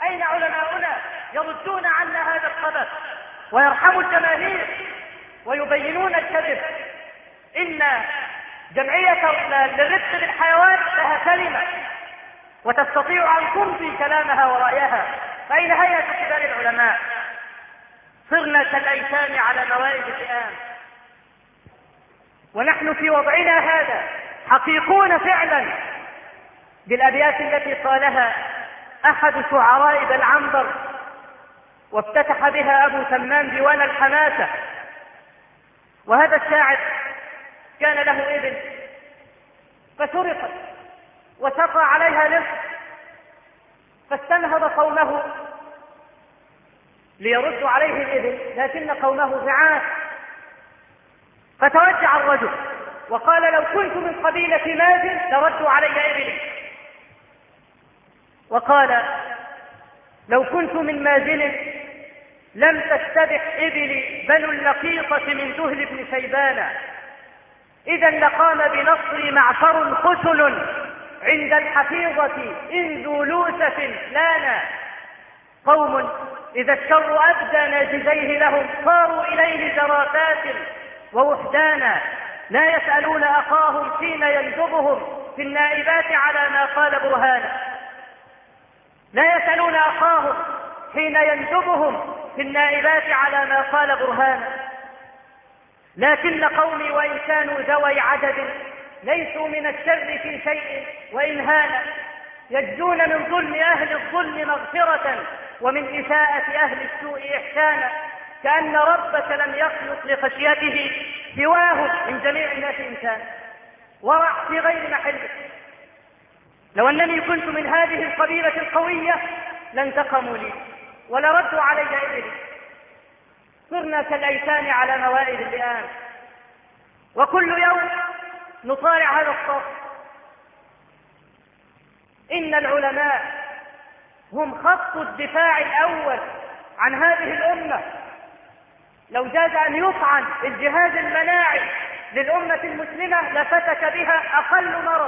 أين علماؤنا يردون عنا هذا الخبر ويرحموا الجماهير ويبينون الكذب؟ إن جمعية للرفق بالحيوان لها كلمة وتستطيع أن تمضي كلامها ورأيها، فأين هيئة كبار العلماء؟ صرنا كالأيتام على موائد الفئام، ونحن في وضعنا هذا حقيقون فعلا بالأبيات التي قالها أحد شعراء بالعنبر وافتتح بها أبو تمام ديوان الحماسة. وهذا الشاعر كان له ابن فسرقت وسقى عليها نصف، فاستنهض قومه ليردوا عليه الابن، لكن قومه ضعاف، فتوجع الرجل وقال: لو كنت من قبيلة مازن لردوا علي ابني. وقال: لو كنت من مازن لم تستبح إبلي بنو اللقيطة من ذهل بن شيبان، إذا لقام بنصري معشر خسل عند الحفيظة إن ذو لوسف لانا. قوم إذا الشر أبدى ناجزيه لهم صاروا إليه جرافات ووحدانا، لا يسألون أخاهم حين يندبهم في النائبات على ما قال برهانا. لا يسألون أخاهم حين يندبهم في النائبات على ما قال برهانا. لكن قومي وإن كانوا ذوي عدد ليسوا من الشر في شيء وإن هانا، يجدون من ظلم أهل الظلم مغفرة ومن إساءة أهل السوء إحسانا، كأن ربك لم يخلق لخشيته سواه من جميع الناس إنسان. ورع في غير محله. لو أنني كنت من هذه القبيلة القوية لانتقموا لي ولردوا علي إبلي. صرنا كالأيتام على موائد اللئام، وكل يوم نصارع هذا الصف. إن العلماء هم خط الدفاع الأول عن هذه الأمة. لو جاز أن يطعن الجهاز المناعي للأمة المسلمة لفتك بها أقل مرض.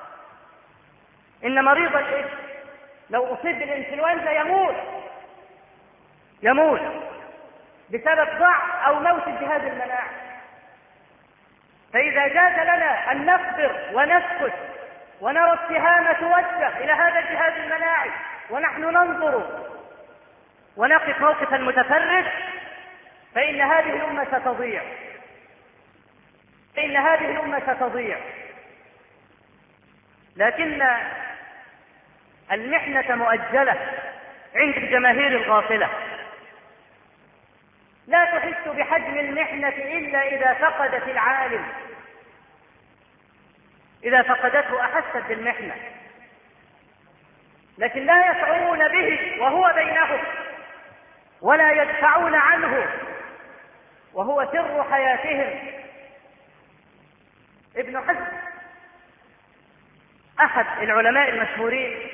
إن مريض الإبن لو أصيب بالإنفلونزا يموت بسبب ضعف أو موت الجهاز المناعي. فإذا جاز لنا أن نصبر ونسكت ونرى التهامة توجه إلى هذا الجهاز المناعي ونحن ننظر ونقف موقف المتفرج، فإن هذه الأمة ستضيع. لكن المحنة مؤجلة عند الجماهير الغافلة، لا تحس بحجم المحنة إلا إذا فقدت العالم. إذا فقدته أحست بالمحنة، لكن لا يشعرون به وهو بينهم، ولا يدفعون عنه وهو سر حياتهم. ابن حزم أحد العلماء المشهورين،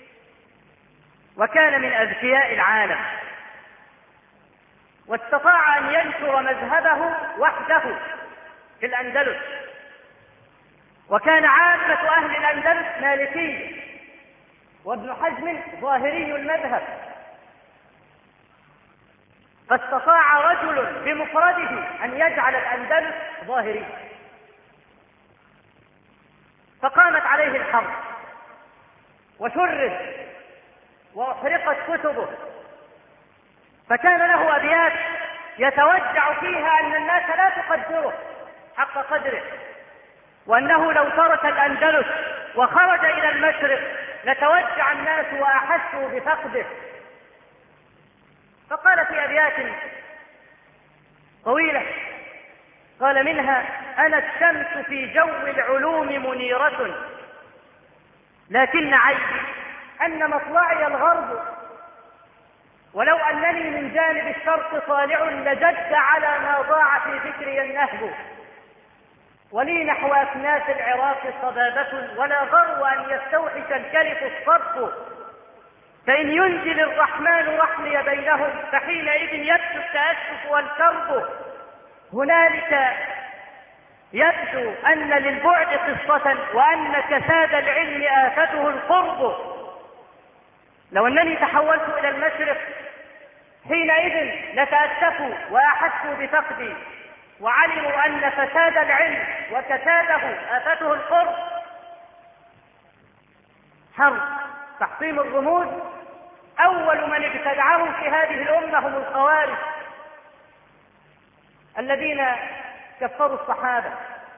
وكان من أذكياء العالم، واستطاع أن ينشر مذهبه وحده في الأندلس، وكان عامة أهل الأندلس مالكي، وابن حزم ظاهري المذهب. فاستطاع رجل بمفرده أن يجعل الأندلس ظاهري، فقامت عليه الحرب وشرد وأحرقت كتبه، فكان له أبيات يتوجع فيها أن الناس لا تقدره حق قدره، وأنه لو ترك الأندلس وخرج إلى المشرق لتوجع الناس وأحسوا بفقده. فقال في أبيات طويلة، قال منها: أنا الشمس في جو العلوم منيرة، لكن عيبي أن مطلعي الغرب، ولو أنني من جانب الشرق طالع لجد على ما ضاع في ذكري النهب، ولي نحو أكناس العراق صبابة، ولا غرو أن يستوحش الكلف الصرف، فإن ينزل الرحمن رحمي بينهم فحينئذ يبدو التأسف والكرب. هنالك يبدو أن للبعد قصة، وأن كساد العلم آفته القرب. لو أنني تحولت إلى المشرق حينئذ لتأسفوا وأحسوا بفقدي، وعلموا أن فساد العلم وكساده آفته القرب. حرب تحطيم الرموز، أول من ابتدعه في هذه الأمة هم الخوارج الذين كفروا الصحابة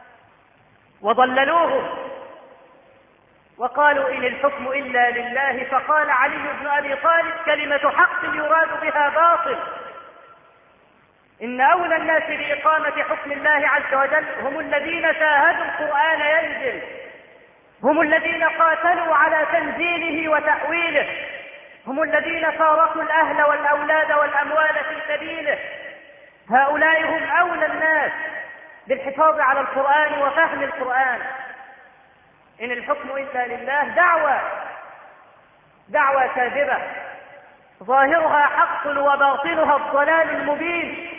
وضللوهم وقالوا إن الحكم إلا لله. فقال علي بن أبي طالب كلمة حق يراد بها باطل، إن أولى الناس بإقامة حكم الله عز وجل هم الذين شاهدوا القرآن ينزل، هم الذين قاتلوا على تنزيله وتأويله، هم الذين فارقوا الأهل والأولاد والأموال في سبيله. هؤلاء هم أولى الناس بالحفاظ على القرآن وفهم القرآن. إن الحكم إلا لله دعوة كاذبة ظاهرها حق وباطنها الضلال المبين.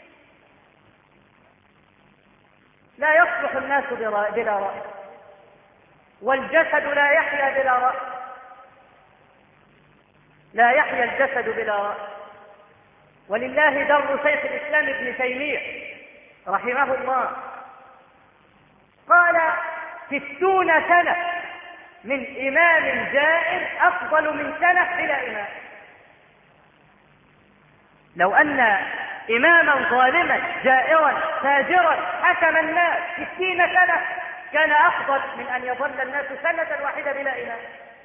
لا يصلح الناس بلا رأي، والجسد لا يحيا بلا رأي، لا يحيا الجسد بلا رأي. ولله در شيخ الإسلام ابن تيمية رحمه الله قال 60 سنة من إمام جائر أفضل من سنة بلا إمام. لو أن إماما ظالما جائرا فاجرا حكم الناس 60 سنة كان أفضل من أن يظل الناس سنة واحدة بلا إمام،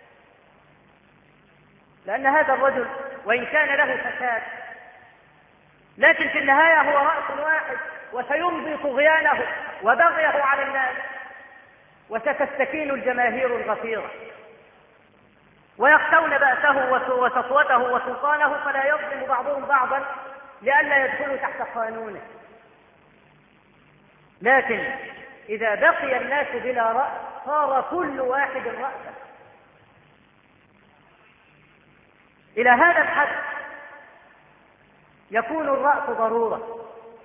لأن هذا الرجل وإن كان له فساد لكن في النهاية هو رأس واحد، وسيمضي طغيانه وبغيه على الناس، وستستكين الجماهير الغفيرة ويخشون بأسه وسطوته وسلطانه، فلا يظلم بعضهم بعضا لئلا يدخلوا تحت قانونه. لكن إذا بقي الناس بلا رأس صار كل واحد رأسا. إلى هذا الحد يكون الرأس ضرورة،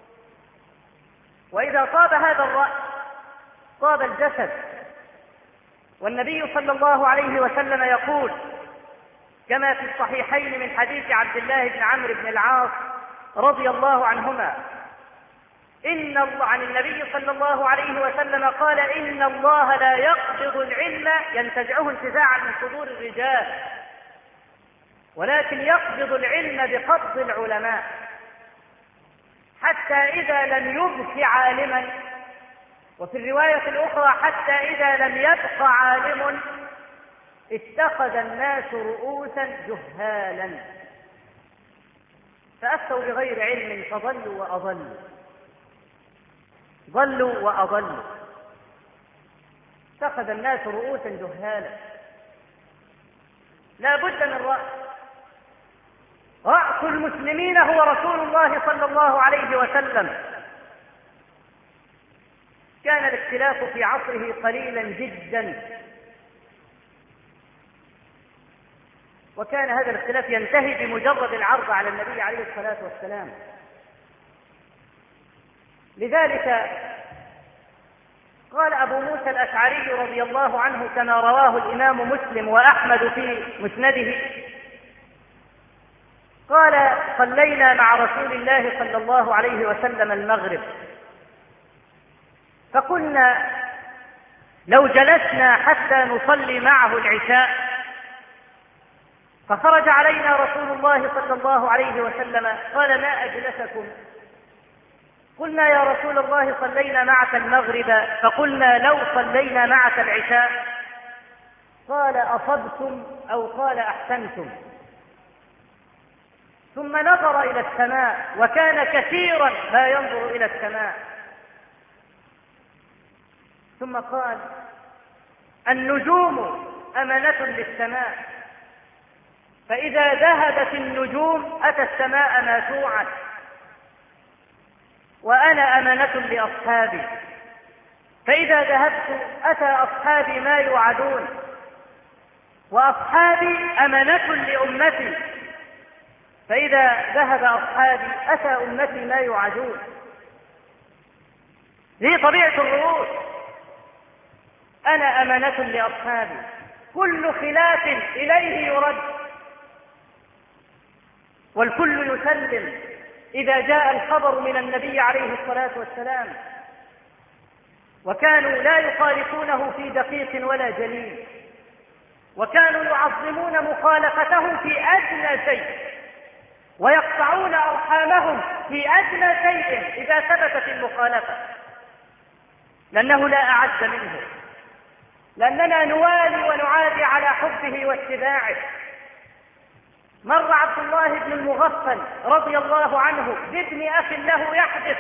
وإذا طاب هذا الرأس طاب الجسد. والنبي صلى الله عليه وسلم يقول كما في الصحيحين من حديث عبد الله بن عمرو بن العاص رضي الله عنهما عن النبي صلى الله عليه وسلم قال إن الله لا يقبض العلم ينتزعه انتزاعا من صدور الرجال، ولكن يقبض العلم بقبض العلماء، حتى إذا لم يبق عالما، وفي الرواية الأخرى حتى إذا لم يبق عالم اتخذ الناس رؤوسا جهالا فأفتوا بغير علم فضلوا وأضلوا، ضلوا وأضلوا. اتخذ الناس رؤوسا جهالا. لا بد من رأس. رأس المسلمين هو رسول الله صلى الله عليه وسلم. كان الاختلاف في عصره قليلا جدا، وكان هذا الاختلاف ينتهي بمجرد العرض على النبي عليه الصلاة والسلام. لذلك قال أبو موسى الأشعري رضي الله عنه كما رواه الإمام مسلم وأحمد في مسنده قال صلينا مع رسول الله صلى الله عليه وسلم المغرب، فقلنا لو جلسنا حتى نصلي معه العشاء، فخرج علينا رسول الله صلى الله عليه وسلم قال ما أجلسكم؟ قلنا يا رسول الله صلينا معك المغرب، فقلنا لو صلينا معك العشاء. قال أصبتم أو قال أحسنتم. ثم نظر إلى السماء، وكان كثيرا ما ينظر إلى السماء، ثم قال النجوم أمنة للسماء، فإذا ذهبت النجوم أتى السماء ما توعد، وأنا أمنة لأصحابي، فإذا ذهبت أتى أصحابي ما يوعدون، وأصحابي أمنة لأمتي، فإذا ذهب أصحابي أتى أمتي ما يوعدون. هي طبيعة الرؤوس. أنا أمنة لأصحابي، كل خلاف إليه يرد، والكل يسلم إذا جاء الخبر من النبي عليه الصلاة والسلام، وكانوا لا يخالفونه في دقيق ولا جليل، وكانوا يعظمون مخالفته في أدنى شيء، ويقطعون أرحامهم في أدنى شيء إذا ثبتت المخالفة، لأنه لا أعز منه، لأننا نوالي ونعادي على حبه واتباعه. مر عبد الله بن المغفل رضي الله عنه بابن أخ له يحدث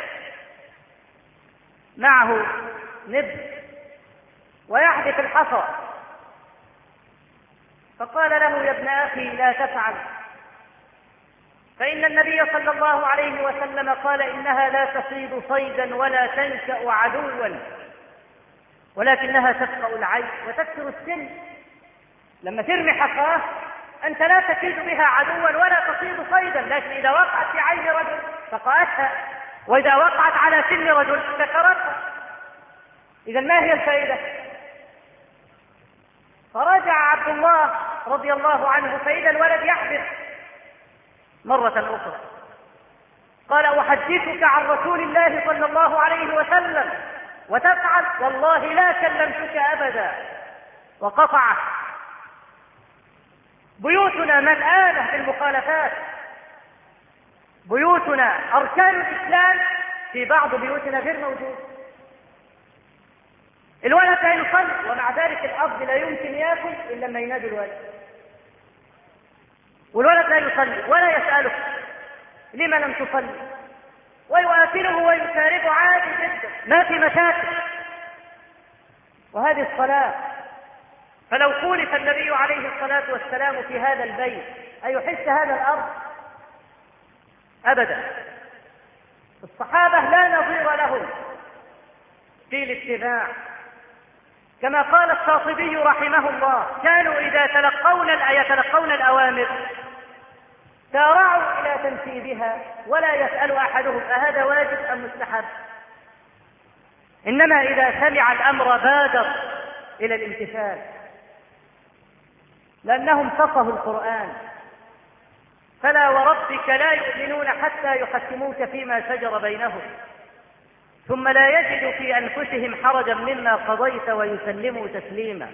معه نبل ويحدث الحصى، فقال له: يا ابن أخي لا تفعل، فإن النبي صلى الله عليه وسلم قال: إنها لا تصيد صيدا ولا تنشأ عدوا، ولكنها تفقأ العين وتكسر السن. لما ترمي حصاه أنت لا تكيد بها عدوا ولا تصيد صيدا، لكن إذا وقعت في عين رجل فقأتها، وإذا وقعت على سن رجل كسرتها. إذا ما هي الفائدة؟ فرجع عبد الله رضي الله عنه فإذا الولد يحدث مرة أخرى، قال: أحدثك عن رسول الله صلى الله عليه وسلم وتفعل؟ والله لا كلمتك أبدا. وقطعه. بيوتنا ملآنة بالمخالفات، بيوتنا أركان الإسلام في بعض بيوتنا غير موجود. الولد لا يصلي، ومع ذلك الأب لا يمكن يأكل إلا لما ينادي الولد، والولد لا يصلي ولا يسأله لما لم تصلي، ويؤكله ويشاربه عادي جدا، ما في مشاكل. وهذه الصلاة. فلو خولف النبي عليه الصلاة والسلام في هذا البيت أيحس هذا الأرض؟ أبدا. الصحابة لا نظير لهم في الاتباع، كما قال الشاطبي رحمه الله: كانوا إذا يتلقون الأوامر سارعوا إلى تنفيذها، ولا يسأل أحدهم أهذا واجب أم مستحب، إنما إذا سمع الأمر بادر إلى الامتثال، لأنهم فقهوا القرآن. فلا وربك لا يؤمنون حتى يحكموك فيما شجر بينهم ثم لا يجدوا في أنفسهم حرجا مما قضيت ويسلموا تسليما.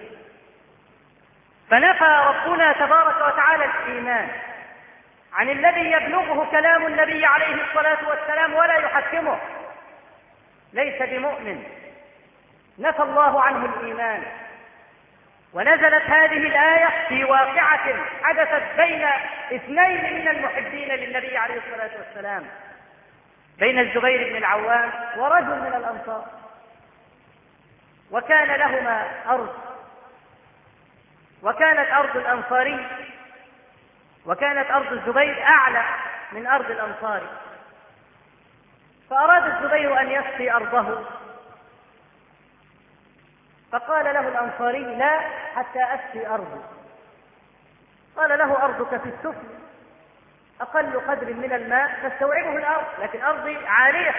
فنفى ربنا تبارك وتعالى الإيمان عن الذي يبلغه كلام النبي عليه الصلاة والسلام ولا يحكمه، ليس بمؤمن، نفى الله عنه الإيمان. ونزلت هذه الآية في واقعة حدثت بين اثنين من المحبين للنبي عليه الصلاة والسلام، بين الزبير بن العوام ورجل من الأنصار، وكان لهما أرض، وكانت أرض الأنصاري وكانت أرض الزبير أعلى من أرض الأنصاري، فأراد الزبير أن يسقي أرضه، فقال له الأنصاري: لا حتى أسقي أرضي. قال له: أرضك في السفل، أقل قدر من الماء تستوعبه الأرض، لكن أرضي عالية.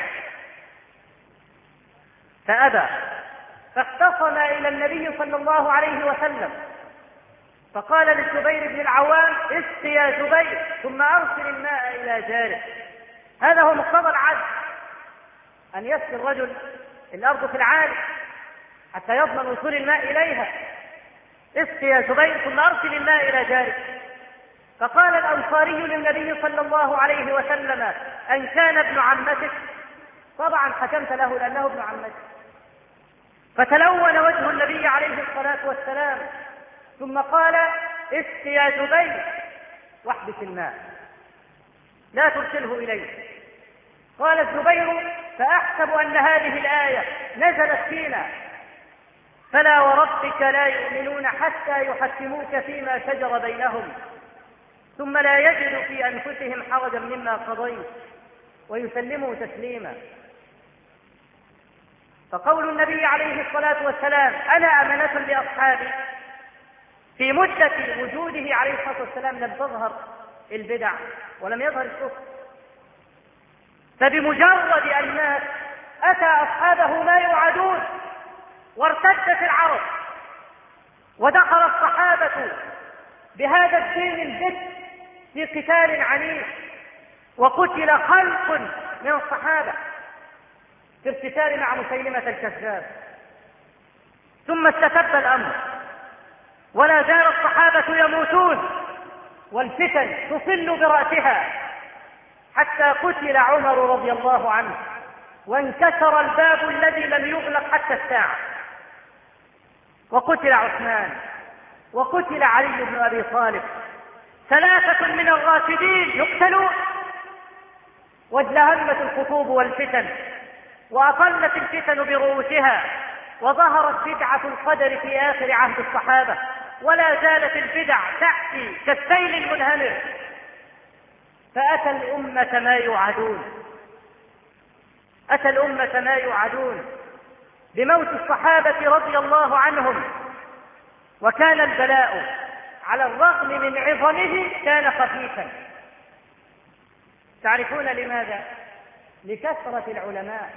فأبى، فاختصم إلى النبي صلى الله عليه وسلم، فقال للزبير بن العوام: اسق يا زبير ثم أرسل الماء إلى جاره. هذا هو مقتضى العدل، أن يسقي الرجل الأرض في العالي حتى يضمن وصول الماء إليها. اسق يا زبير ثم أرسل الماء إلى جاره. فقال الأنصاري للنبي صلى الله عليه وسلم: أن كان ابن عمتك؟ طبعا حكمت له لأنه ابن عمتك. فتلون وجه النبي عليه الصلاة والسلام، ثم قال: اسق يا زبير واحبس الماء، لا ترسله إليه. قال الزبير: فأحسب أن هذه الآية نزلت فينا: فلا وربك لا يؤمنون حتى يحكموك فيما شجر بينهم ثم لا يجدوا في أنفسهم حرجا مما قضيت ويسلموا تسليما. فقول النبي عليه الصلاة والسلام: أنا أمنة لأصحابي، في مدة وجوده عليه الصلاة والسلام لم تظهر البدع ولم يظهر الكفر، فبمجرد أن مات أتى أصحابه ما يوعدون، وارتدت العرب، ودخل الصحابة بهذا الدين الجد في قتال عنيف وقتل خلق من الصحابة في ارتتال مع مسيلمة الكذاب. ثم استتب الأمر ولا زال الصحابة يموتون والفتن تصل برأسها، حتى قتل عمر رضي الله عنه وانكسر الباب الذي لم يغلق حتى الساعة، وقتل عثمان وقتل علي بن أبي طالب، 3 من الراشدين يقتلون. وازدهمت الخطوب والفتن وأطلت الفتن برؤوسها، وظهرت بدعة القدر في آخر عهد الصحابة، ولا زالت البدع تأتي كالسيل المنهمر. فأتى الأمة ما يوعدون، أتى الأمة ما يوعدون بموت الصحابة رضي الله عنهم. وكان البلاء على الرغم من عظمه كان خفيفا. تعرفون لماذا؟ لكثرة العلماء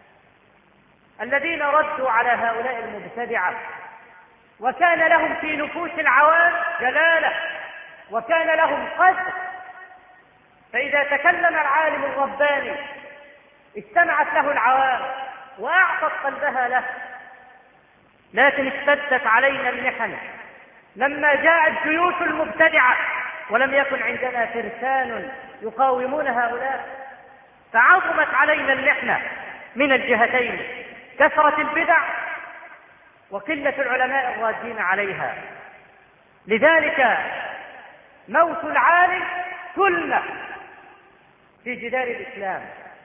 الذين ردوا على هؤلاء المبتدعة، وكان لهم في نفوس العوام جلالة وكان لهم قدر. فإذا تكلم العالم الرباني استمعت له العوام وأعطت قلبها له. لكن اشتدت علينا المحن لما جاءت جيوش المبتدعة ولم يكن عندنا فرسان يقاومون هؤلاء، فعظمت علينا المحنة من الجهتين، كثرة البدع وقلة العلماء الرادين عليها. لذلك موت العالم سلة في جدار الإسلام.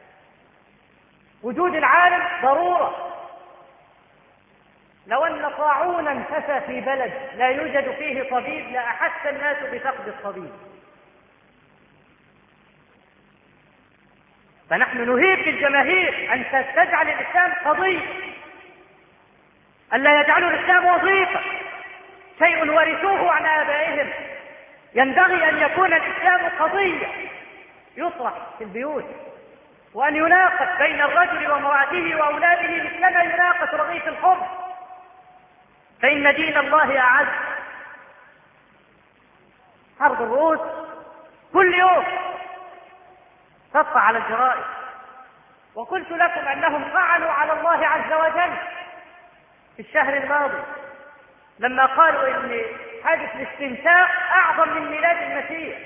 وجود العالم ضرورة. لو أن طاعونا انتشى في بلد لا يوجد فيه طبيب لأحس الناس بفقد الطبيب. فنحن نهيب بالجماهير أن تجعل الإسلام قضية، ألا يجعلوا الإسلام وظيفة، شيء ورثوه عن آبائهم. ينبغي أن يكون الإسلام قضية يطرح في البيوت، وأن يناقش بين الرجل وامرأته وأولاده مثلما يناقش رغيف الخبز، فإن دين الله أعز. حرب الروس كل يوم تطلع على الجرائد، وقلت لكم أنهم طعنوا على الله عز وجل في الشهر الماضي لما قالوا إن حادث الاستنساخ أعظم من ميلاد المسيح،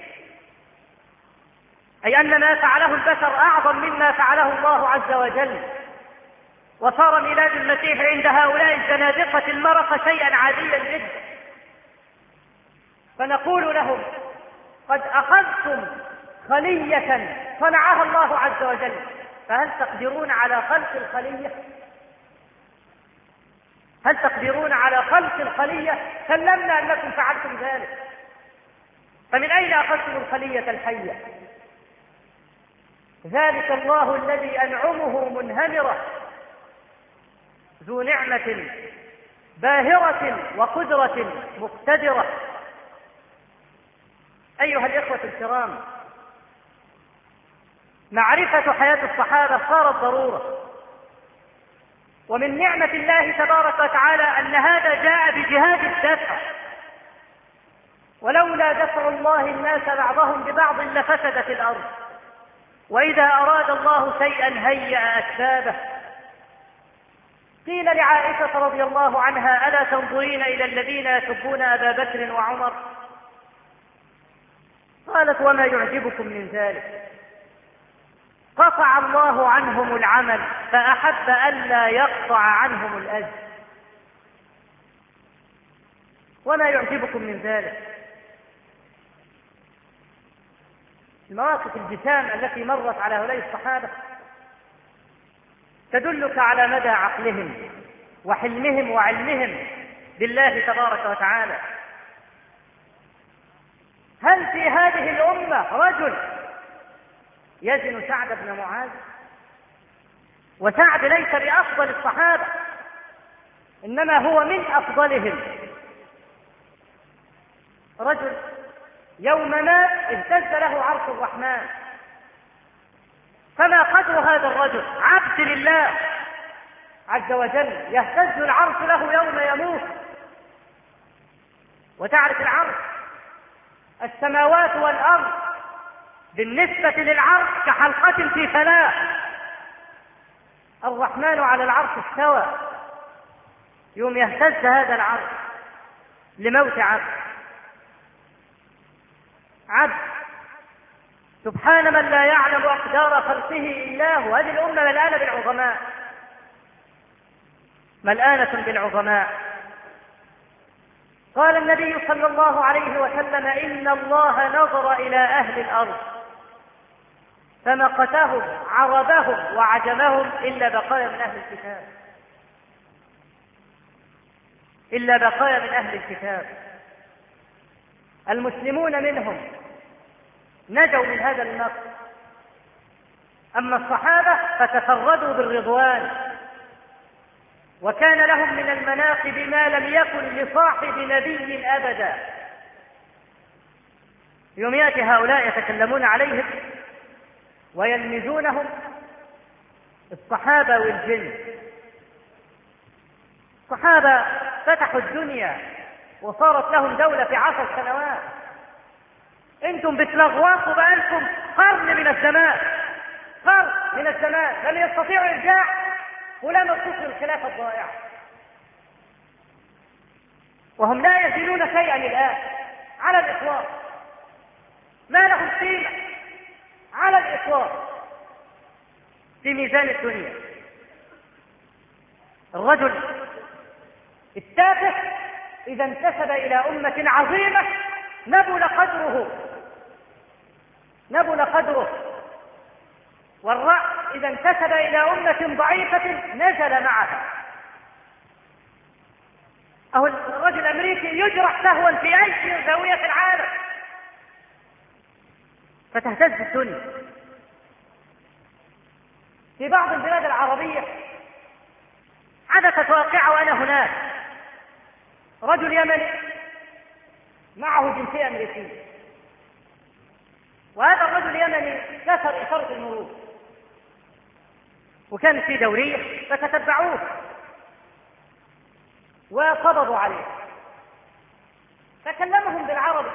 أي أن ما فعله البشر أعظم مما فعله الله عز وجل، وصار ميلاد المسيح عند هؤلاء الزنادقة المرقة شيئا عاديا جدا. فنقول لهم قد أخذتم خلية صنعها الله عز وجل، فهل تقدرون على خلق الخلية؟ هل تقدرون على خلق الخلية؟ سلمنا أنكم فعلتم ذلك، فمن أين أخذتم الخلية الحية؟ ذلك الله الذي أنعمه منهمرة، ذو نعمة باهرة وقدرة مقتدرة. أيها الإخوة الكرام، معرفة حياة الصحابة صارت ضرورة، ومن نعمة الله تبارك وتعالى أن هذا جاء بجهاد الدفع، ولولا دفع الله الناس بعضهم ببعض لفسدت الأرض، وإذا أراد الله شيئا هيأ أسبابه. قيل لعائشة رضي الله عنها ألا تنظرين إلى الذين يسبون أبا بكر وعمر؟ قالت وما يعجبكم من ذلك؟ قطع الله عنهم العمل فأحب ألا يقطع عنهم الأجر. وما يعجبكم من ذلك؟ المواقف الجسام التي مرت على هؤلاء الصحابة تدلك على مدى عقلهم وحلمهم وعلمهم بالله تبارك وتعالى. هل في هذه الأمة رجل يزن سعد بن معاذ؟ وسعد ليس بأفضل الصحابة، إنما هو من أفضلهم. رجل يوم مات اهتز له عرش الرحمن، فما قدر هذا الرجل؟ عبد لله عز وجل يهتز العرش له يوم يموت. وتعرف العرش السماوات والأرض بالنسبة للعرش كحلقة في فلاة. الرحمن على العرش استوى، يوم يهتز هذا العرش لموت عبد. سبحان من لا يعلم أقدار خلقه إلا هو. هذه الأمة ملآنة بالعظماء، ملآنة بالعظماء. قال النبي صلى الله عليه وسلم: إن الله نظر إلى أهل الأرض فمقتهم عربهم وعجمهم إلا بقايا من أهل الكتاب، إلا بقايا من أهل الكتاب. المسلمون منهم نجوا من هذا النقص، أما الصحابة فتفردوا بالرضوان، وكان لهم من المناقب ما لم يكن لصاحب نبي أبدا. يوم يأتي هؤلاء يتكلمون عليهم ويلمزونهم الصحابة والجن. الصحابة فتحوا الدنيا وصارت لهم دولة في 10 سنوات. انتم بتلغواصوا بقالكم قرن من الزمان، قرن من الزمان لم يستطيعوا إرجاع ولا مقصود الخلافة الضائعة، وهم لا يزيلون شيئا الآن على الإطلاق، ما لهم قيمة على الإطلاق في ميزان الدنيا. الرجل التافه إذا انتسب إلى أمة عظيمة نبل قدره، والرأس إذا انتسب إلى أمة ضعيفة نزل معها. أهو الرجل الأمريكي يجرح سهوا في أي زاوية في العالم فتهتز الدنيا. في بعض البلاد العربية حدثت واقعة وأنا هناك، رجل يمني معه جنسية أمريكية، وهذا الرجل اليمني كسر إشارة المرور وكانت في دورية فتتبعوه وقبضوا عليه، فكلمهم بالعربي: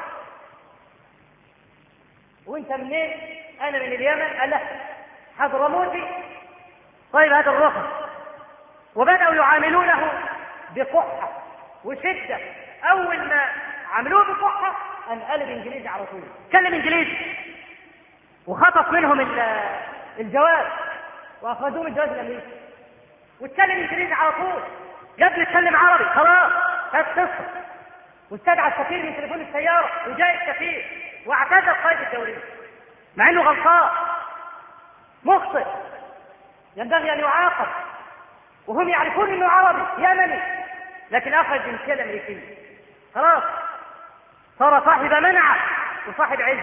وانت منين؟ انا من اليمن. قال: لا، حضرموتي. طيب هذا الرخص. وبدأوا يعاملونه بقحة وشدة. اول ما عملوه بقحة انقلب انجليزي على طول، كلم انجليزي وخطف منهم الجواز واخرجوه من الجواز الامريكي، واتكلم انجليزي على طول، قبل يتكلم عربي خلاص كانت قصه. واستدعى السفير من تليفون السياره وجاء السفير واعتذر قائد الدوريه مع انه غلطان مخطئ ينبغي ان يعاقب، وهم يعرفون انه عربي يمني لكن اخذ الجنسيه الامريكيه، خلاص صار صاحب منعه وصاحب عز.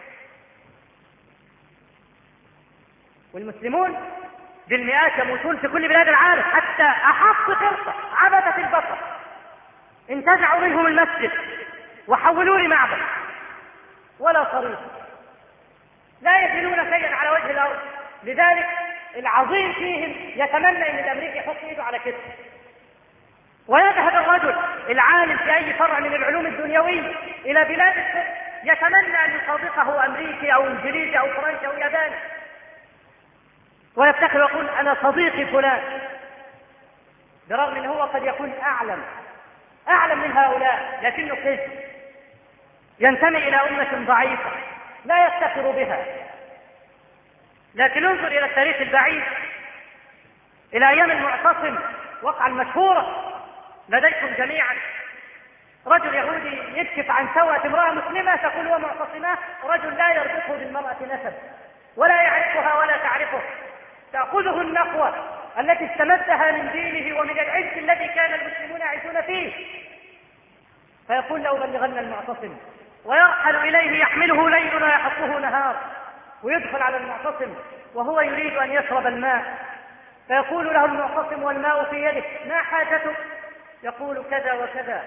والمسلمون بالمئات يموتون في كل بلاد العالم، حتى أحط قرصة عبدة البصر انتزعوا منهم المسجد وحولوه لمعبد ولا طريق، لا يزيلون شيئا على وجه الأرض. لذلك العظيم فيهم يتمنى ان الامريكي يحط ايده على كتفه ويذهب الرجل العالم في اي فرع من العلوم الدنيويه الى بلاد الشرق يتمنى ان يصادقه امريكي او انجليزي او فرنسي او ياباني ويفتخر ويقول انا صديقي فلان، برغم ان هو قد يكون اعلم من هؤلاء لكنه كذب، ينتمي الى امه ضعيفه لا يفتخر بها. لكن انظر الى التاريخ البعيد، الى ايام المعتصم وقع المشهوره لديكم جميعا، رجل يهودي يكشف عن سوءة امرأة مسلمة تقول هو معتصمة، رجل لا يربطه بالمرأة نسب ولا يعرفها ولا تعرفه، تأخذه النقوة التي استمدها من دينه ومن العز الذي كان المسلمون يعيشون فيه، فيقول لأبلغن المعتصم، ويرحل إليه يحمله ليل ويحطه نهار، ويدخل على المعتصم وهو يريد أن يشرب الماء، فيقول له المعتصم والماء في يدك ما حاجتك؟ يقول كذا وكذا،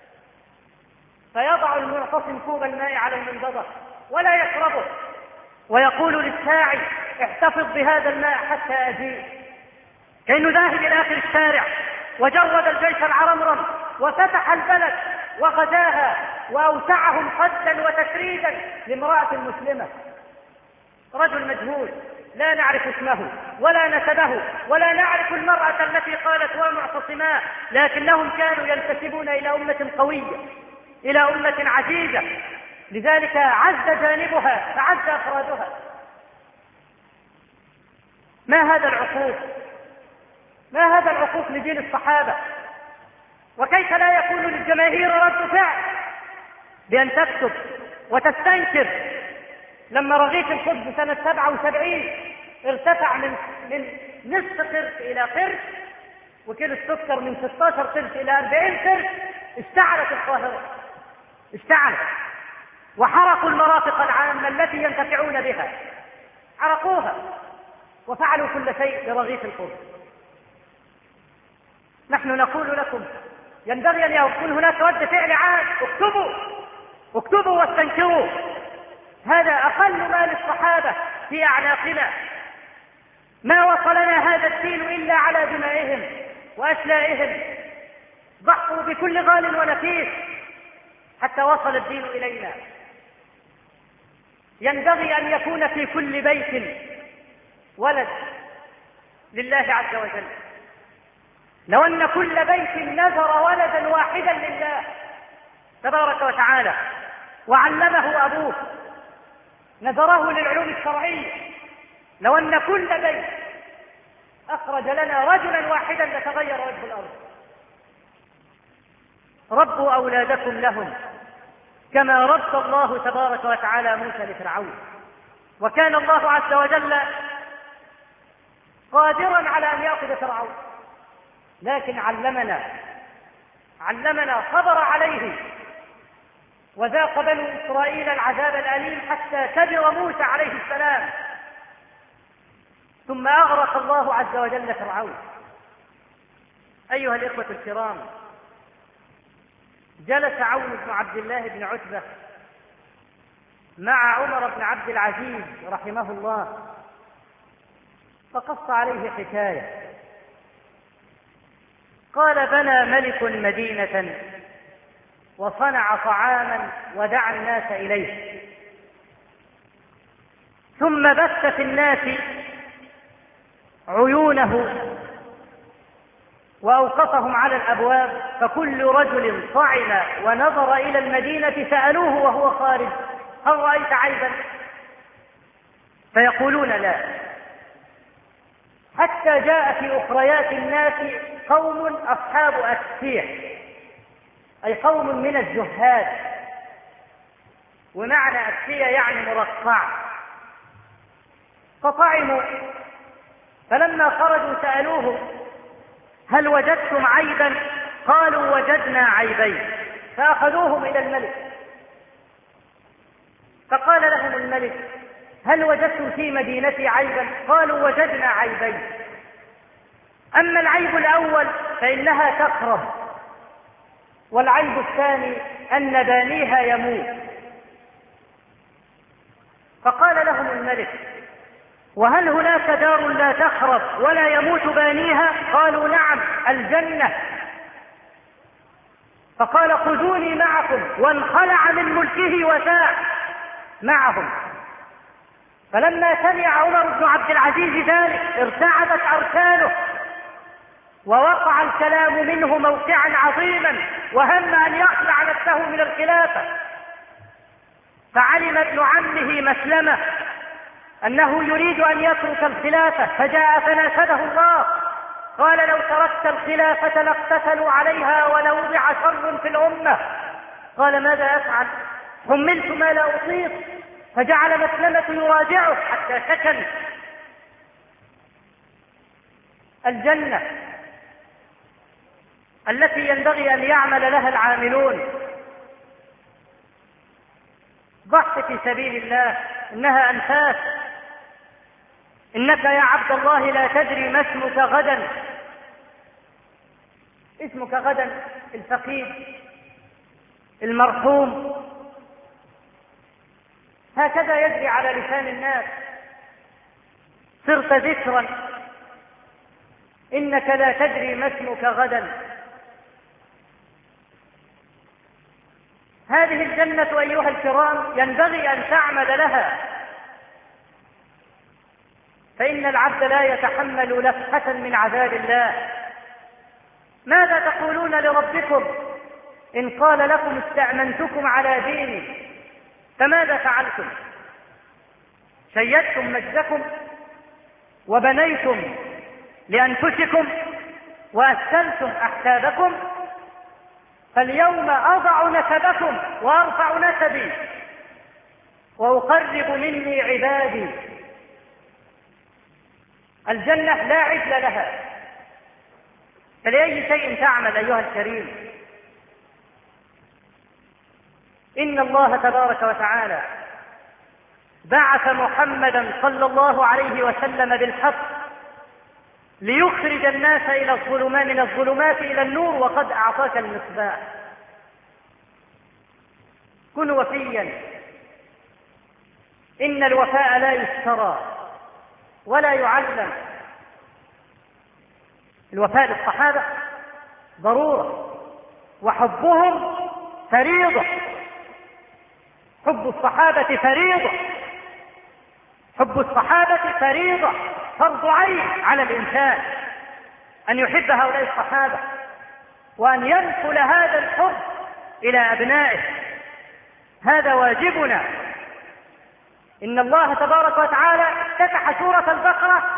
فيضع المعتصم كوب الماء على المنضدة ولا يشربه، ويقول للساعي احتفظ بهذا الماء حتى أجيء، كأنه ذاهب إلى آخر الشارع وجرد الجيش العرمرم وفتح البلد وغزاها وأوسعهم صدا وتشريدا لامرأة مسلمة رجل مجهول لا نعرف اسمه ولا نسبه ولا نعرف المرأة التي قالت ومعتصما، لكنهم كانوا ينتسبون إلى أمة قوية، إلى أمة عزيزة، لذلك عز جانبها فعز أفرادها. ما هذا العقوق؟ ما هذا العقوق لجيل الصحابة؟ وكيف لا يكون للجماهير رد فعل بأن تكتب وتستنكر لما رغيف الخبز سنة 77 ارتفع من نصف قرش إلى قرش، وكيلو السكر من 16 قرش إلى 40 قرش، اشتعلت القاهرة، اشتعلت، وحرقوا المرافق العامة التي ينتفعون بها، حرقوها وفعلوا كل شيء لرغيف الخبز. نحن نقول لكم ينبغي أن يكون هناك رد فعل عام، اكتبوا واستنكروا. هذا أقل ما للصحابة في أعناقنا. ما وصلنا هذا الدين إلا على دمائهم وأشلائهم، ضحوا بكل غال ونفيس حتى وصل الدين إلينا. ينبغي أن يكون في كل بيت ولد لله عز وجل. لو أن كل بيت نذر ولدا واحدا لله تبارك وتعالى وعلمه أبوه، نذره للعلوم الشرعية، لو أن كل بيت أخرج لنا رجلا واحدا لتغير وجه الأرض. ربوا أولادكم لهم كما رب الله تبارك وتعالى موسى لفرعون. وكان الله عز وجل قادرا على أن يأخذ فرعون، لكن علمنا صبر عليه، وذاق بنو إسرائيل العذاب الأليم حتى كبر موسى عليه السلام، ثم أغرق الله عز وجل فرعون. أيها الإخوة الكرام، جلس عون بن عبد الله بن عتبة مع عمر بن عبد العزيز رحمه الله، فقص عليه حكاية. قال: بنى ملك مدينة وصنع طعاما ودعا الناس إليه، ثم بث في الناس عيونه وأوقفهم على الأبواب، فكل رجل طعن ونظر إلى المدينة سألوه وهو خارج: هل رأيت عيبا؟ فيقولون لا، حتى جاء في أخريات الناس قوم أصحاب أسفيح، أي قوم من الزهاد، ومعنى أسفية يعني مرقع، فطعموا، فلما خرجوا سألوه: هل وجدتم عيبا؟ قالوا: وجدنا عيبين. فأخذوهم إلى الملك، فقال لهم الملك: هل وجدتم في مدينتي عيبا؟ قالوا: وجدنا عيبين. أما العيب الأول فإنها تخرب، والعيب الثاني أن بانيها يموت. فقال لهم الملك: وهل هناك دار لا تخرب ولا يموت بانيها؟ قالوا: نعم، الجنة. فقال: خذوني معكم، وانخلع من ملكه وساع معهم. فلما سمع عمر بن عبد العزيز ذلك ارتعدت أركانه، ووقع الكلام منه موقعا عظيما، وهم أن يخلع نفسه من الخلافة. فعلم ابن عمه مسلمة أنه يريد أن يترك الخلافة، فجاء فناشده الله، قال: لو تركت الخلافة لاقتتلوا عليها ولوضع شر في الأمة. قال: ماذا أفعل؟ حملت ما لا أطيق. فجعل مسلمة يراجعه حتى سكن. الجنة التي ينبغي أن يعمل لها العاملون، ضحك في سبيل الله، إنها أنفاس. إنك يا عبد الله لا تدري ما اسمك غدا. اسمك غدا الفقيد المرحوم، هكذا يجري على لسان الناس. صرت ذكرا، إنك لا تدري ما اسمك غدا. هذه الجنة أيها الكرام ينبغي أن تعمل لها فإن العبد لا يتحمل لفحة من عذاب الله. ماذا تقولون لربكم إن قال لكم استأمنتكم على ديني؟ فماذا فعلتم؟ شيدتم مجدكم وبنيتم لأنفسكم وأسلتم أحسابكم، فاليوم أضع نسبكم وأرفع نسبي وأقرب مني عبادي. الجنة لا عدل لها، فلأي شيء تعمل أيها الكريم؟ إن الله تبارك وتعالى بعث محمدا صلى الله عليه وسلم بالحق ليخرج الناس من الظلمات إلى النور، وقد أعطاك المصباح. كن وفيا، إن الوفاء لا يشترى ولا يعلم. الوفاء للصحابة ضرورة، وحبهم فريضة. حب الصحابة فريضة، حب الصحابة فريضة، فرض عين على الإنسان أن يحب هؤلاء الصحابة وأن ينقل هذا الحب إلى أبنائه. هذا واجبنا. إن الله تبارك وتعالى افتتح سورة البقرة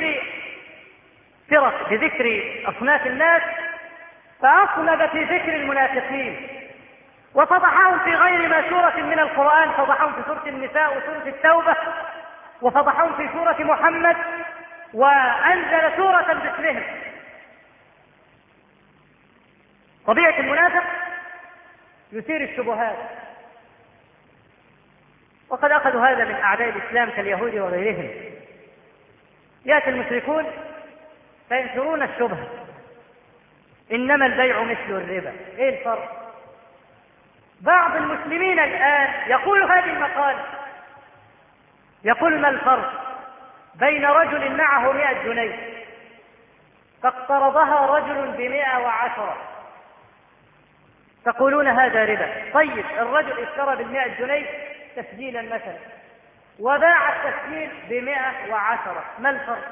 بذكر أصناف الناس، فأصنب في ذكر المنافقين وفضحهم في غير ما سورة من القرآن. فضحهم في سورة النساء وسورة التوبة، وفضحهم في سورة محمد، وأنزل سورة باسمهم. طبيعة المنافق يثير الشبهات، وقد أخذوا هذا من أعداء الإسلام كاليهود وغيرهم. يأتي المشركون فينشرون الشبهة: إنما البيع مثل الربا. إيه الفرق؟ بعض المسلمين الآن يقول هذه المقالة، يقول: ما الفرق بين رجل معه 100 جنيه فاقترضها رجل ب110، تقولون هذا ربا. طيب الرجل اشترى بال100 جنيه تسجيلا مثلا وباع التسجيل ب110، ما الفرق؟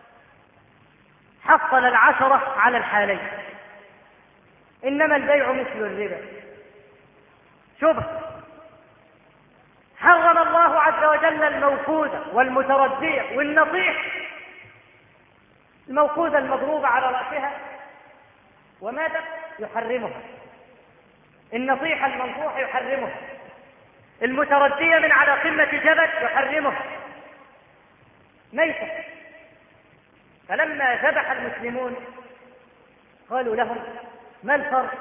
حصل 10 على الحالين. إنما البيع مثل الربا. شبه. حرم الله عز وجل الموقوذة والمتردية والنطيح. الموقوذة المضروبة على رأسها وماذا؟ يحرمها. النطيح المنطوح يحرمها. المتردية من على قمة جبل يحرمها ميتة. فلما ذبح المسلمون قالوا لهم: ما الفرق؟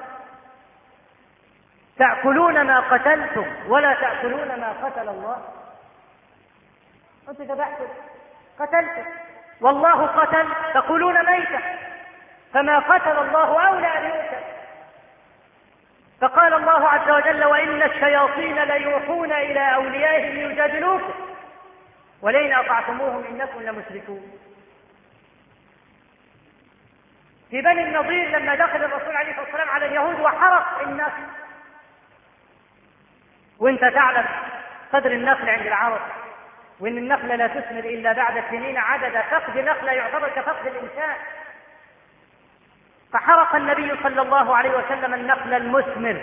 تأكلون ما قتلتم ولا تأكلون ما قتل الله. أنتم ذبحتم قتلتم، والله قتل، تقولون ميتة، فما قتل الله أولى أن يؤكل. فقال الله عز وجل: وإن الشياطين ليوحون إلى أوليائهم يجادلوكم ولئن أطعتموهم إنكم لمشركون. في بني النضير لما دخل الرسول عليه الصلاة والسلام على اليهود وحرق النخل، وانت تعلم قدر النخل عند العرب، وان النخل لا تثمر الا بعد سنين عدد، فقد نخله يعتبر كفقد الانسان. فحرق النبي صلى الله عليه وسلم النخل المثمر،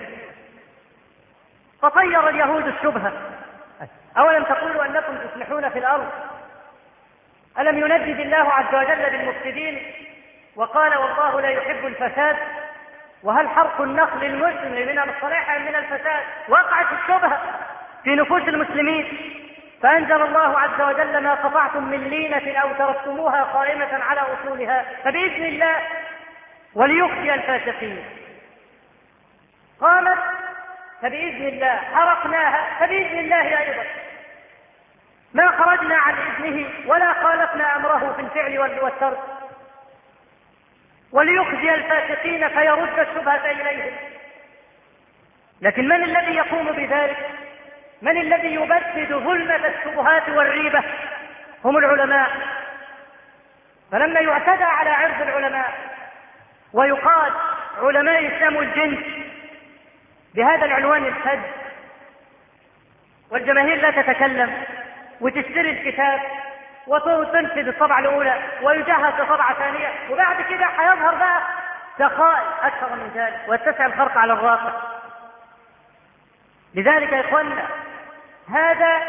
فطير اليهود الشبهه: اولم تقولوا انكم تصلحون في الارض؟ الم يندد الله عز وجل بالمفسدين وقال: والله لا يحب الفساد؟ وهل حرق النخل المثمر من الصلاح من الفساد؟ وقعت الشبهه في نفوس المسلمين، فأنزل الله عز وجل: ما قطعتم من لينة أو تركتموها قائمة على أصولها فبإذن الله وليخزي الفاسقين. قامت فبإذن الله، حرقناها فبإذن الله أيضا، ما خرجنا عن إذنه ولا خالفنا أمره في الفعل والترك، وليخزي الفاسقين فيرد الشبهة إليهم. لكن من الذي يقوم بذلك؟ من الذي يبدد ظلمة الشبهات والريبة؟ هم العلماء. فلما يعتدى على عرض العلماء ويقال علماء يسموا الجنس بهذا العنوان الحد، والجماهير لا تتكلم وتشتري الكتاب وتنفذ الطبعة الأولى ويجهز بطبعة ثانية، وبعد كده هيظهر بقى سخاء أكثر من ذلك ويتسع الخرق على الراقة. لذلك يا إخوانا هذا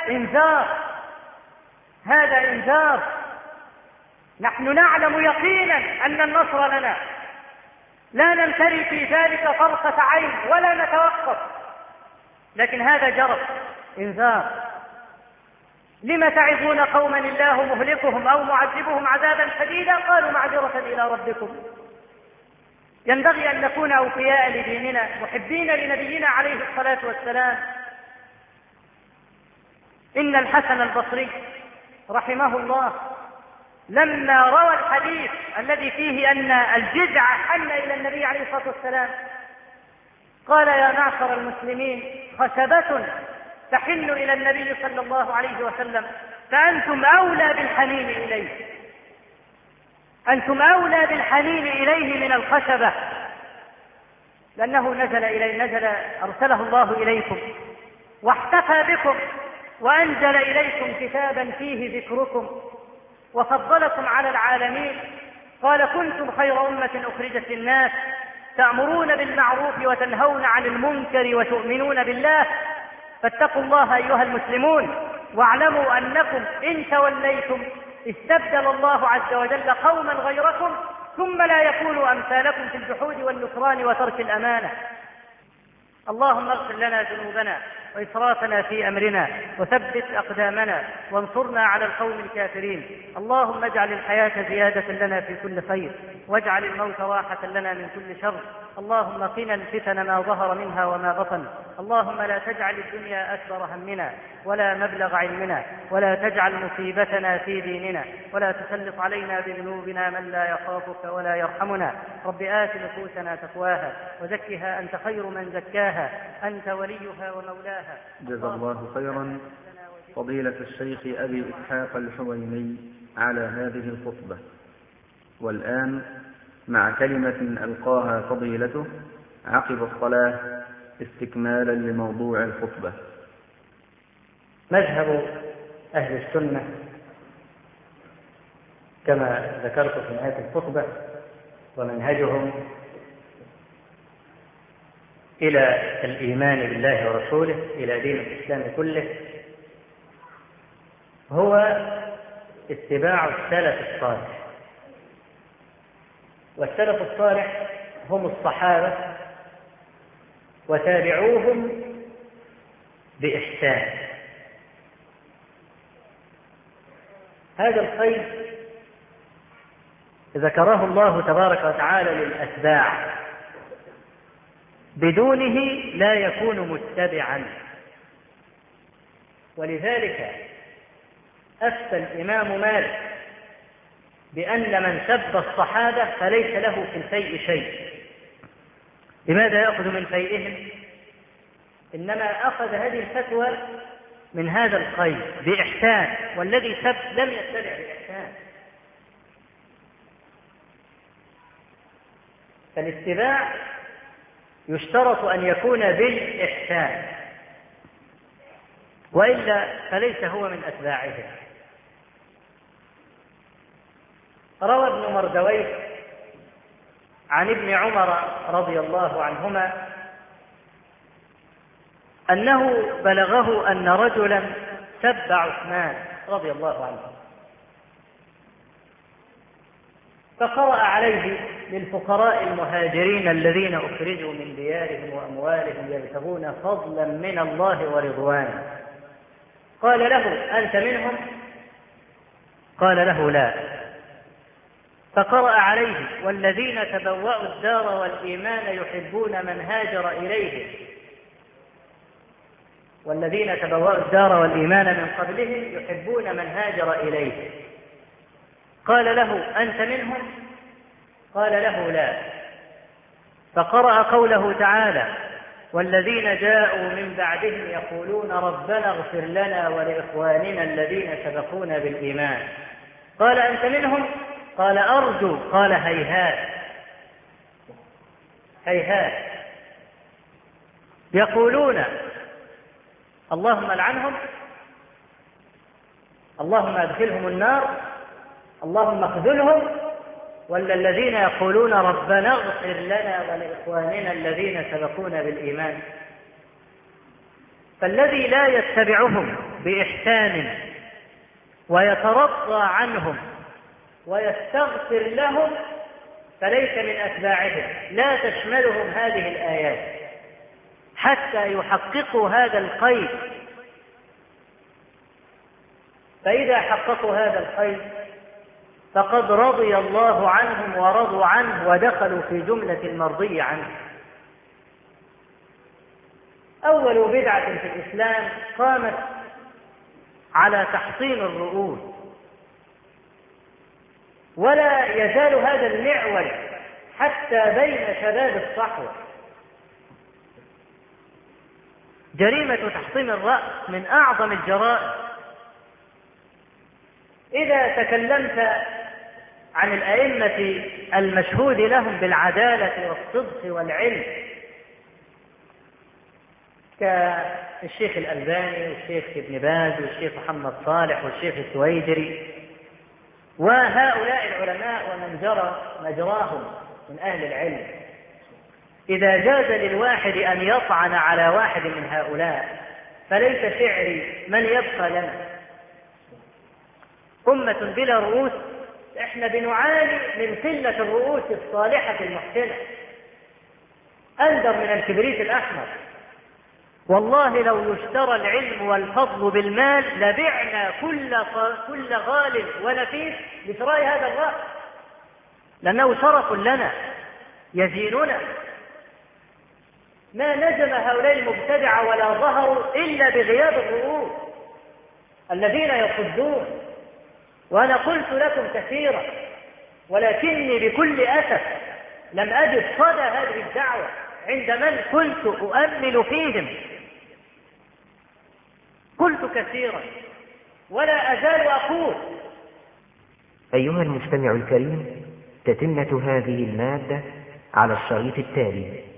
إنذار. نحن نعلم يقينا أن النصر لنا، لا نمتري في ذلك طرفة عين ولا نتوقف، لكن هذا جرس إنذار. لم تعظون قوما الله مهلكهم أو معذبهم عذابا شديدا قالوا معذرة إلى ربكم. ينبغي أن نكون أوفياء لديننا محبين لنبينا عليه الصلاة والسلام. إن الحسن البصري رحمه الله لما روى الحديث الذي فيه أن الجذع حن إلى النبي عليه الصلاة والسلام قال: يا معشر المسلمين، خشبة تحن إلى النبي صلى الله عليه وسلم فأنتم أولى بالحنين إليه، أنتم أولى بالحنين إليه من الخشبة، لأنه أرسله الله إليكم واحتفى بكم وأنزل إليكم كتابا فيه ذكركم وفضلكم على العالمين. قال: كنتم خير أمة أخرجت للناس تأمرون بالمعروف وتنهون عن المنكر وتؤمنون بالله، فاتقوا الله أيها المسلمون واعلموا أنكم إن توليتم استبدل الله عز وجل قوما غيركم ثم لا يكونوا أمثالكم في الجحود والنكران وترك الأمانة. اللهم اغفر لنا ذنوبنا وإسرافنا في أمرنا وثبت أقدامنا وانصرنا على القوم الكافرين. اللهم اجعل الحياة زيادة لنا في كل خير واجعل الموت راحة لنا من كل شر. اللهم قنا الفتن ما ظهر منها وما بطن. اللهم لا تجعل الدنيا أكبر همنا ولا مبلغ علمنا ولا تجعل مصيبتنا في ديننا ولا تسلط علينا بذنوبنا من لا يخافك ولا يرحمنا. رب آت نفوسنا تقواها وزكها أنت خير من زكاها أنت وليها ومولاها. جزا الله خيرا فضيلة الشيخ أبي إسحاق الحويني على هذه الخطبة. والآن مع كلمة ألقاها فضيلته عقب الصلاة استكمالا لموضوع الخطبة. مذهب أهل السنة كما ذكرت في نهاية الخطبة ومنهجهم إلى الإيمان بالله ورسوله إلى دين الإسلام كله هو اتباع السلف الصالح. والسلف الصالح هم الصحابة وتابعوهم بإحسان. هذا الخير ذكره الله تبارك وتعالى للأتباع، بدونه لا يكون متبعا. ولذلك أفتى الإمام مالك بأن من سب الصحابة فليس له في الفيء شيء. لماذا يأخذ من فيئهم؟ إنما أخذ هذه الفتوى من هذا الخير بإحسان، والذي سب لم يتبع بإحسان. فالاتباع يشترط أن يكون بالإحسان، وإلا فليس هو من أتباعهم. روى ابن مردويه عن ابن عمر رضي الله عنهما أنه بلغه أن رجلا سب عثمان رضي الله عنه، فقرأ عليه للفقراء المهاجرين الذين أخرجوا من ديارهم وأموالهم يبتغون فضلا من الله ورضوانا، قال له: أنت منهم؟ قال له: لا. فقرأ عليه: والذين تبوأوا الدار والإيمان يحبون من هاجر إليهم، والذين تبوأوا الدار والإيمان من قبلهم يحبون من هاجر إليهم. قال له: أنت منهم؟ قال له: لا. فقرأ قوله تعالى: والذين جاءوا من بعدهم يقولون ربنا اغفر لنا ولإخواننا الذين سبقونا بالإيمان. قال: أنت منهم؟ قال: أرجو. قال: هيهات هيهات. يقولون اللهم لعنهم، اللهم ادخلهم النار، اللهم اخذلهم، ولا الذين يقولون ربنا اغفر لنا ولإخواننا الذين سبقونا بالإيمان؟ فالذي لا يتبعهم بإحسان ويترضى عنهم ويستغفر لهم فليس من أتباعهم، لا تشملهم هذه الآيات حتى يحققوا هذا القيد. فإذا حققوا هذا القيد فقد رضي الله عنهم ورضوا عنه ودخلوا في جملة المرضي عنه. أول بدعة في الإسلام قامت على تحصين الرؤوس، ولا يزال هذا المعول حتى بين شباب الصحوة. جريمة تحصين الرأس من أعظم الجرائم. إذا تكلمت عن الأئمة المشهود لهم بالعدالة والصدق والعلم كالشيخ الألباني والشيخ ابن باز والشيخ محمد صالح والشيخ السويدري وهؤلاء العلماء ومن جرى مجراهم من أهل العلم، إذا جاز للواحد أن يطعن على واحد من هؤلاء فليس شعري من يبقى لنا. أمة بلا رؤوس، إحنا بنعاني من قلة الرؤوس الصالحة المحسنة، أندر من الكبريت الأحمر. والله لو يشترى العلم والفضل بالمال لبعنا كل غال ونفيس لشراء هذا الرأس، لأنه شرف لنا يزيننا. ما نجم هؤلاء المبتدعة ولا ظهروا إلا بغياب الرؤوس الذين يصدون. وأنا قلت لكم كثيرا، ولكني بكل أسف لم أجد صدى هذه الدعوة عند من كنت أؤمل فيهم. قلت كثيرا ولا أزال أقول. أيها المستمع الكريم، تتمة هذه المادة على الشريط التالي.